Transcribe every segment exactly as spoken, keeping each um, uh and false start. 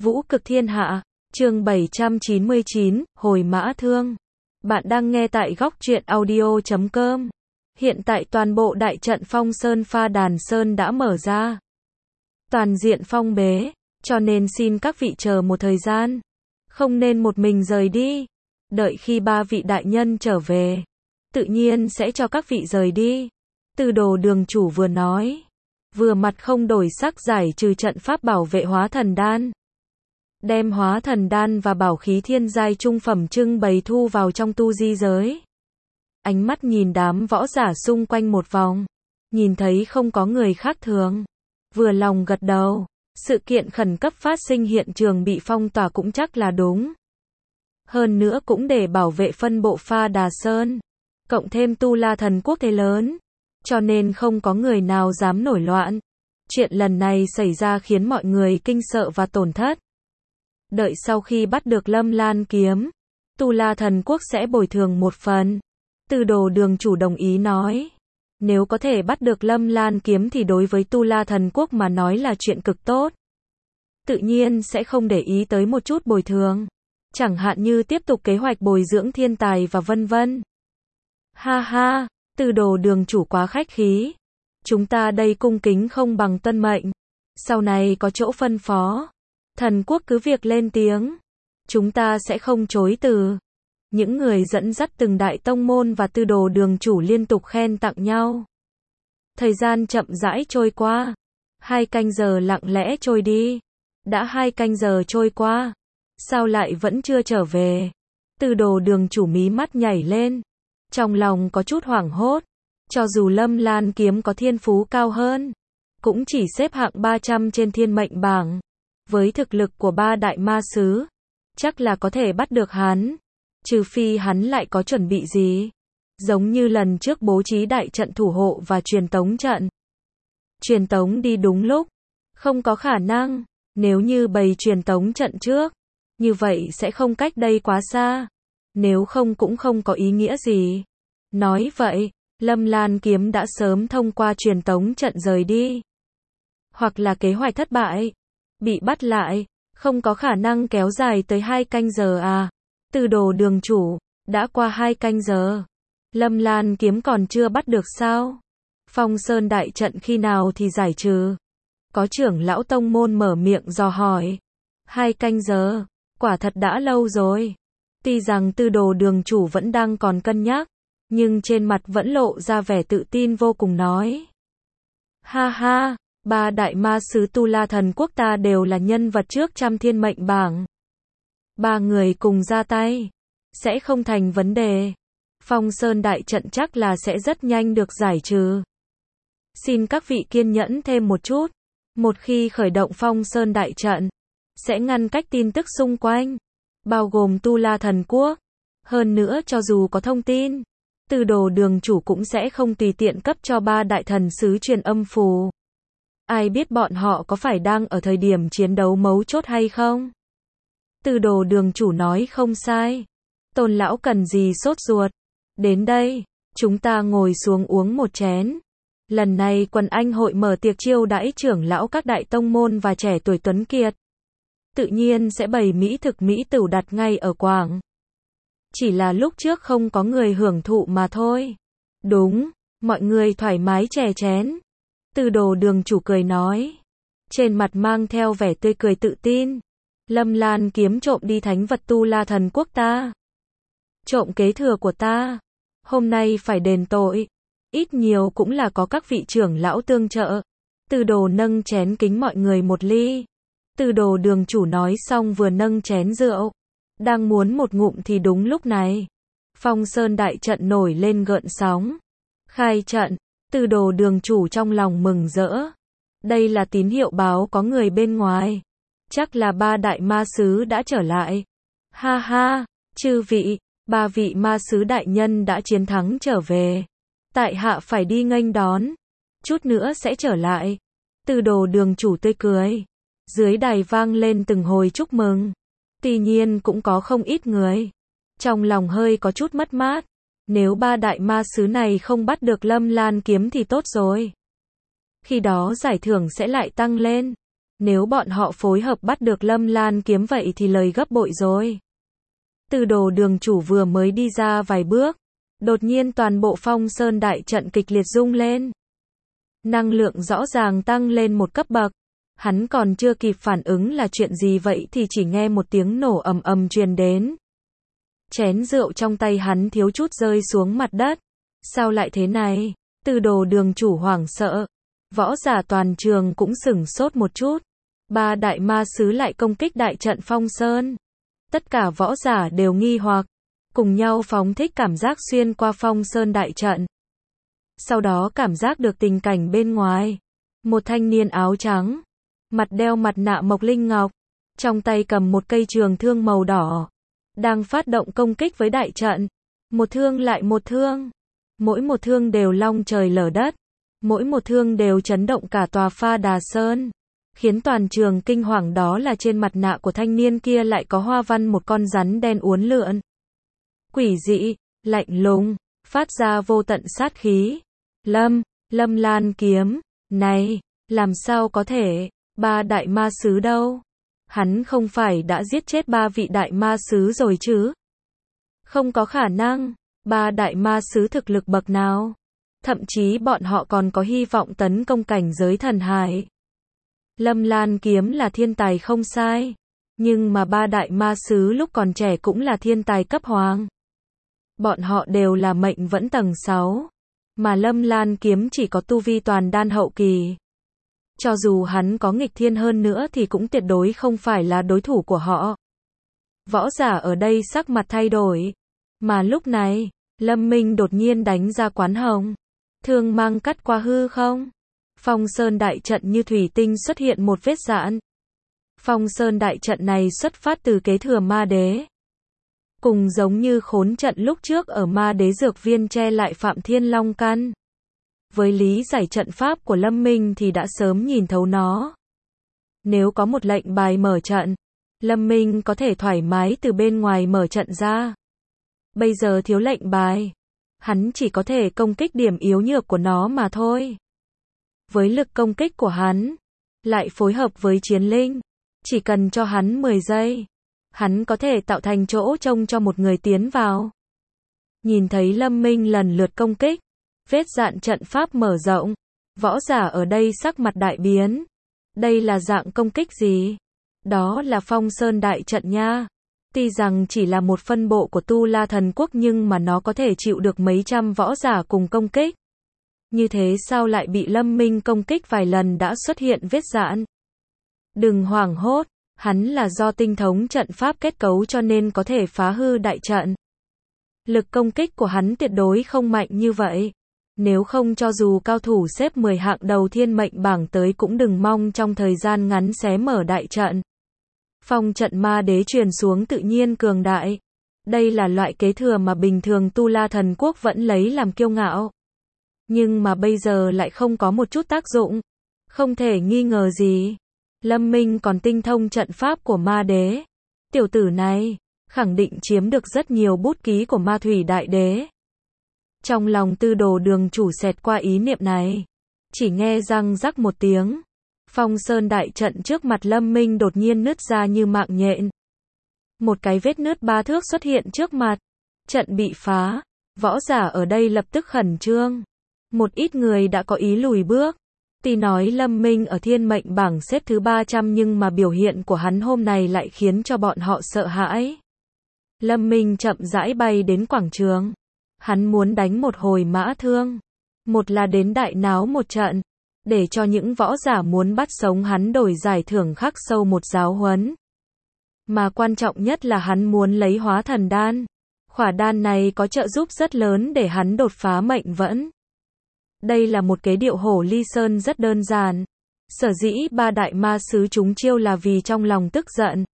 Vũ cực thiên hạ, chương bảy trăm chín mươi chín, Hồi mã thương. Bạn đang nghe tại góc truyện audio chấm com. Hiện tại toàn bộ đại trận Phong Sơn Pha Đàn Sơn đã mở ra. Toàn diện phong bế, cho nên xin các vị chờ một thời gian. Không nên một mình rời đi. Đợi khi ba vị đại nhân trở về, tự nhiên sẽ cho các vị rời đi. Tư Đồ đường chủ vừa nói, vừa mặt không đổi sắc giải trừ trận pháp bảo vệ hóa thần đan. Đem hóa thần đan và bảo khí thiên giai trung phẩm trưng bày thu vào trong tu di giới. Ánh mắt nhìn đám võ giả xung quanh một vòng, nhìn thấy không có người khác thường, vừa lòng gật đầu. Sự kiện khẩn cấp phát sinh hiện trường bị phong tỏa cũng chắc là đúng. Hơn nữa cũng để bảo vệ phân bộ Pha Đà Sơn, cộng thêm Tu La Thần Quốc thế lớn, cho nên không có người nào dám nổi loạn. Chuyện lần này xảy ra khiến mọi người kinh sợ và tổn thất. Đợi sau khi bắt được Lâm Lan kiếm, Tu La Thần Quốc sẽ bồi thường một phần. Tư Đồ đường chủ đồng ý nói, nếu có thể bắt được Lâm Lan kiếm thì đối với Tu La Thần Quốc mà nói là chuyện cực tốt. Tự nhiên sẽ không để ý tới một chút bồi thường, chẳng hạn như tiếp tục kế hoạch bồi dưỡng thiên tài và vân vân. Ha ha, Tư Đồ đường chủ quá khách khí. Chúng ta đây cung kính không bằng tuân mệnh. Sau này có chỗ phân phó, thần quốc cứ việc lên tiếng, chúng ta sẽ không chối từ. Những người dẫn dắt từng đại tông môn và Tư Đồ đường chủ liên tục khen tặng nhau. Thời gian chậm rãi trôi qua, hai canh giờ lặng lẽ trôi đi. Đã hai canh giờ trôi qua, sao lại vẫn chưa trở về? Tư Đồ đường chủ mí mắt nhảy lên, trong lòng có chút hoảng hốt. Cho dù Lâm Lan kiếm có thiên phú cao hơn, cũng chỉ xếp hạng ba trăm trên thiên mệnh bảng. Với thực lực của ba đại ma sứ, chắc là có thể bắt được hắn. Trừ phi hắn lại có chuẩn bị gì, giống như lần trước bố trí đại trận thủ hộ và truyền tống trận. Truyền tống đi đúng lúc, không có khả năng. Nếu như bày truyền tống trận trước, như vậy sẽ không cách đây quá xa. Nếu không cũng không có ý nghĩa gì. Nói vậy, Lâm Lan kiếm đã sớm thông qua truyền tống trận rời đi. Hoặc là kế hoạch thất bại, bị bắt lại, không có khả năng kéo dài tới hai canh giờ à. Tư Đồ đường chủ, đã qua hai canh giờ, Lâm Lan kiếm còn chưa bắt được sao? Phong Sơn đại trận khi nào thì giải trừ? Có trưởng lão tông môn mở miệng dò hỏi. Hai canh giờ, quả thật đã lâu rồi. Tuy rằng Tư Đồ đường chủ vẫn đang còn cân nhắc, nhưng trên mặt vẫn lộ ra vẻ tự tin vô cùng nói. Ha ha, ba đại ma sứ Tu La Thần Quốc ta đều là nhân vật trước trăm thiên mệnh bảng. Ba người cùng ra tay, sẽ không thành vấn đề. Phong Sơn đại trận chắc là sẽ rất nhanh được giải trừ. Xin các vị kiên nhẫn thêm một chút. Một khi khởi động Phong Sơn đại trận, sẽ ngăn cách tin tức xung quanh, bao gồm Tu La Thần Quốc. Hơn nữa cho dù có thông tin, Tư Đồ đường chủ cũng sẽ không tùy tiện cấp cho ba đại thần sứ truyền âm phù. Ai biết bọn họ có phải đang ở thời điểm chiến đấu mấu chốt hay không? Tư Đồ đường chủ nói không sai. Tôn lão cần gì sốt ruột. Đến đây, chúng ta ngồi xuống uống một chén. Lần này quần anh hội mở tiệc chiêu đãi trưởng lão các đại tông môn và trẻ tuổi tuấn kiệt. Tự nhiên sẽ bày mỹ thực mỹ tửu đặt ngay ở quảng. Chỉ là lúc trước không có người hưởng thụ mà thôi. Đúng, mọi người thoải mái chè chén. Tư Đồ đường chủ cười nói, trên mặt mang theo vẻ tươi cười tự tin. Lâm Lan kiếm trộm đi thánh vật Tu La Thần Quốc ta, trộm kế thừa của ta, hôm nay phải đền tội. Ít nhiều cũng là có các vị trưởng lão tương trợ. Tư Đồ nâng chén kính mọi người một ly. Tư Đồ đường chủ nói xong vừa nâng chén rượu, đang muốn một ngụm thì đúng lúc này, Phong Sơn đại trận nổi lên gợn sóng. Khai trận, Tư Đồ đường chủ trong lòng mừng rỡ. Đây là tín hiệu báo có người bên ngoài. Chắc là ba đại ma sứ đã trở lại. Ha ha, chư vị, ba vị ma sứ đại nhân đã chiến thắng trở về. Tại hạ phải đi nghênh đón, chút nữa sẽ trở lại. Tư Đồ đường chủ tươi cười. Dưới đài vang lên từng hồi chúc mừng. Tuy nhiên cũng có không ít người trong lòng hơi có chút mất mát. Nếu ba đại ma sứ này không bắt được Lâm Lan kiếm thì tốt rồi. Khi đó giải thưởng sẽ lại tăng lên. Nếu bọn họ phối hợp bắt được Lâm Lan Kiếm vậy thì lời gấp bội rồi. Từ đồ đường chủ vừa mới đi ra vài bước, đột nhiên toàn bộ Phong Sơn đại trận kịch liệt rung lên. Năng lượng rõ ràng tăng lên một cấp bậc. Hắn còn chưa kịp phản ứng là chuyện gì vậy thì chỉ nghe một tiếng nổ ầm ầm truyền đến. Chén rượu trong tay hắn thiếu chút rơi xuống mặt đất. Sao lại thế này? Từ đồ đường chủ hoảng sợ. Võ giả toàn trường cũng sửng sốt một chút. Ba đại ma sứ lại công kích đại trận Phong Sơn. Tất cả võ giả đều nghi hoặc, cùng nhau phóng thích cảm giác xuyên qua Phong Sơn đại trận. Sau đó cảm giác được tình cảnh bên ngoài. Một thanh niên áo trắng, mặt đeo mặt nạ mộc linh ngọc, trong tay cầm một cây trường thương màu đỏ, đang phát động công kích với đại trận. Một thương lại một thương. Mỗi một thương đều long trời lở đất. Mỗi một thương đều chấn động cả tòa Pha Đà Sơn. Khiến toàn trường kinh hoàng đó là trên mặt nạ của thanh niên kia lại có hoa văn một con rắn đen uốn lượn. Quỷ dị, lạnh lùng, phát ra vô tận sát khí. Lâm, Lâm Lan Kiếm, này, làm sao có thể, ba đại ma sứ đâu? Hắn không phải đã giết chết ba vị đại ma sứ rồi chứ? Không có khả năng, ba đại ma sứ thực lực bậc nào? Thậm chí bọn họ còn có hy vọng tấn công cảnh giới thần hải. Lâm Lan Kiếm là thiên tài không sai, nhưng mà ba đại ma sứ lúc còn trẻ cũng là thiên tài cấp hoàng. Bọn họ đều là mệnh vẫn tầng sáu, mà Lâm Lan Kiếm chỉ có tu vi toàn đan hậu kỳ. Cho dù hắn có nghịch thiên hơn nữa thì cũng tuyệt đối không phải là đối thủ của họ. Võ giả ở đây sắc mặt thay đổi, mà lúc này, Lâm Minh đột nhiên đánh ra quán hồng, thương mang cắt qua hư không. Phong Sơn đại trận như thủy tinh xuất hiện một vết rạn. Phong Sơn đại trận này xuất phát từ kế thừa ma đế. Cùng giống như khốn trận lúc trước ở ma đế dược viên che lại Phạm Thiên Long Căn. Với lý giải trận pháp của Lâm Minh thì đã sớm nhìn thấu nó. Nếu có một lệnh bài mở trận, Lâm Minh có thể thoải mái từ bên ngoài mở trận ra. Bây giờ thiếu lệnh bài, hắn chỉ có thể công kích điểm yếu nhược của nó mà thôi. Với lực công kích của hắn, lại phối hợp với chiến linh, chỉ cần cho hắn mười giây, hắn có thể tạo thành chỗ trông cho một người tiến vào. Nhìn thấy Lâm Minh lần lượt công kích, vết dạn trận pháp mở rộng, võ giả ở đây sắc mặt đại biến. Đây là dạng công kích gì? Đó là Phong Sơn đại trận nha. Tuy rằng chỉ là một phân bộ của Tu La Thần Quốc nhưng mà nó có thể chịu được mấy trăm võ giả cùng công kích. Như thế sao lại bị Lâm Minh công kích vài lần đã xuất hiện vết dạn? Đừng hoảng hốt, hắn là do tinh thống trận pháp kết cấu cho nên có thể phá hư đại trận. Lực công kích của hắn tuyệt đối không mạnh như vậy. Nếu không cho dù cao thủ xếp mười hạng đầu thiên mệnh bảng tới cũng đừng mong trong thời gian ngắn xé mở đại trận. Phong trận ma đế truyền xuống tự nhiên cường đại. Đây là loại kế thừa mà bình thường Tu La Thần Quốc vẫn lấy làm kiêu ngạo. Nhưng mà bây giờ lại không có một chút tác dụng. Không thể nghi ngờ gì. Lâm Minh còn tinh thông trận pháp của ma đế. Tiểu tử này, khẳng định chiếm được rất nhiều bút ký của ma thủy đại đế. Trong lòng tư đồ đường chủ xẹt qua ý niệm này. Chỉ nghe răng rắc một tiếng. Phong Sơn đại trận trước mặt Lâm Minh đột nhiên nứt ra như mạng nhện. Một cái vết nứt ba thước xuất hiện trước mặt. Trận bị phá. Võ giả ở đây lập tức khẩn trương. Một ít người đã có ý lùi bước. Tuy nói Lâm Minh ở thiên mệnh bảng xếp thứ ba trăm nhưng mà biểu hiện của hắn hôm nay lại khiến cho bọn họ sợ hãi. Lâm Minh chậm rãi bay đến quảng trường. Hắn muốn đánh một hồi mã thương. Một là đến đại náo một trận. Để cho những võ giả muốn bắt sống hắn đổi giải thưởng khắc sâu một giáo huấn. Mà quan trọng nhất là hắn muốn lấy hóa thần đan. Khỏa đan này có trợ giúp rất lớn để hắn đột phá mệnh vẫn. Đây là một kế điệu hổ ly sơn rất đơn giản. Sở dĩ ba đại ma sứ chúng chiêu là vì trong lòng tức giận.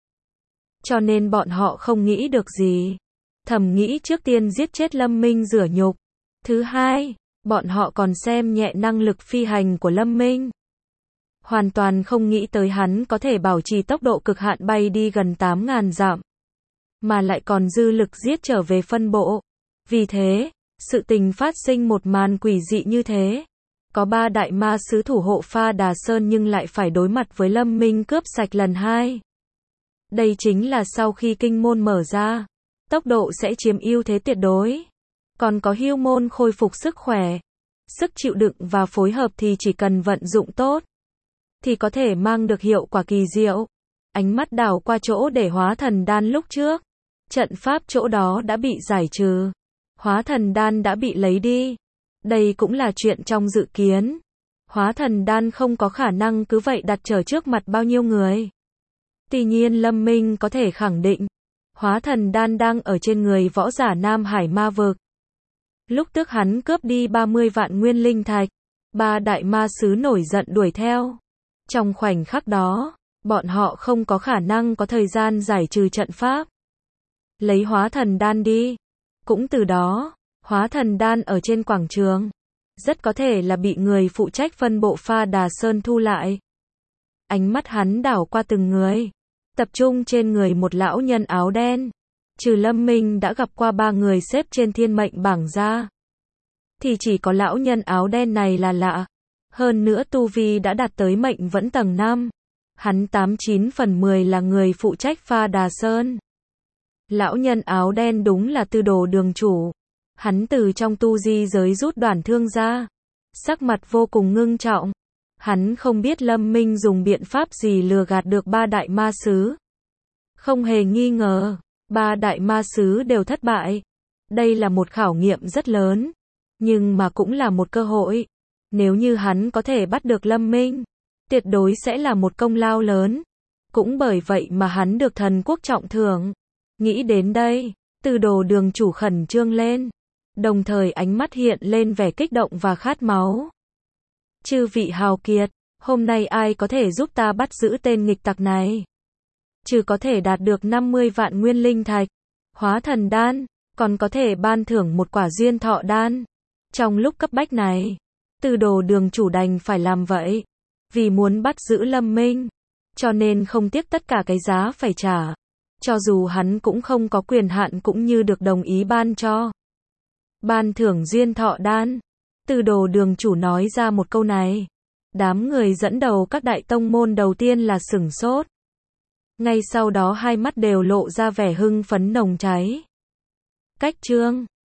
Cho nên bọn họ không nghĩ được gì. Thầm nghĩ trước tiên giết chết Lâm Minh rửa nhục. Thứ hai, bọn họ còn xem nhẹ năng lực phi hành của Lâm Minh. Hoàn toàn không nghĩ tới hắn có thể bảo trì tốc độ cực hạn bay đi gần tám nghìn dặm. Mà lại còn dư lực giết trở về phân bộ. Vì thế, sự tình phát sinh một màn quỷ dị như thế. Có ba đại ma sứ thủ hộ Pha Đà Sơn nhưng lại phải đối mặt với Lâm Minh cướp sạch lần hai. Đây chính là sau khi kinh môn mở ra, tốc độ sẽ chiếm ưu thế tuyệt đối. Còn có hưu môn khôi phục sức khỏe, sức chịu đựng và phối hợp thì chỉ cần vận dụng tốt, thì có thể mang được hiệu quả kỳ diệu. Ánh mắt đảo qua chỗ để hóa thần đan lúc trước. Trận pháp chỗ đó đã bị giải trừ. Hóa thần đan đã bị lấy đi. Đây cũng là chuyện trong dự kiến. Hóa thần đan không có khả năng cứ vậy đặt trở trước mặt bao nhiêu người. Tuy nhiên Lâm Minh có thể khẳng định, hóa thần đan đang ở trên người võ giả Nam Hải ma vực. Lúc trước hắn cướp đi ba mươi vạn nguyên linh thạch, ba đại ma sứ nổi giận đuổi theo. Trong khoảnh khắc đó, bọn họ không có khả năng có thời gian giải trừ trận pháp. Lấy hóa thần đan đi. Cũng từ đó, hóa thần đan ở trên quảng trường, rất có thể là bị người phụ trách phân bộ Pha Đà Sơn thu lại. Ánh mắt hắn đảo qua từng người, tập trung trên người một lão nhân áo đen. Trừ Lâm Minh đã gặp qua ba người xếp trên thiên mệnh bảng ra, thì chỉ có lão nhân áo đen này là lạ. Hơn nữa tu vi đã đạt tới mệnh vẫn tầng năm. Hắn tám chín phần mười là người phụ trách Pha Đà Sơn. Lão nhân áo đen đúng là Tư Đồ đường chủ. Hắn từ trong tu di giới rút đoản thương ra, sắc mặt vô cùng ngưng trọng. Hắn không biết Lâm Minh dùng biện pháp gì lừa gạt được ba đại ma sứ. Không hề nghi ngờ, ba đại ma sứ đều thất bại. Đây là một khảo nghiệm rất lớn, nhưng mà cũng là một cơ hội. Nếu như hắn có thể bắt được Lâm Minh, tuyệt đối sẽ là một công lao lớn. Cũng bởi vậy mà hắn được thần quốc trọng thưởng. Nghĩ đến đây, Tư Đồ đường chủ khẩn trương lên, đồng thời ánh mắt hiện lên vẻ kích động và khát máu. Chư vị hào kiệt, hôm nay ai có thể giúp ta bắt giữ tên nghịch tặc này? Trừ có thể đạt được năm mươi vạn nguyên linh thạch, hóa thần đan, còn có thể ban thưởng một quả duyên thọ đan. Trong lúc cấp bách này, Tư Đồ đường chủ đành phải làm vậy. Vì muốn bắt giữ Lâm Minh, cho nên không tiếc tất cả cái giá phải trả. Cho dù hắn cũng không có quyền hạn cũng như được đồng ý ban cho. Ban thưởng duyên thọ đan. Tư Đồ đường chủ nói ra một câu này. Đám người dẫn đầu các đại tông môn đầu tiên là sửng sốt. Ngay sau đó hai mắt đều lộ ra vẻ hưng phấn nồng cháy. Cách chương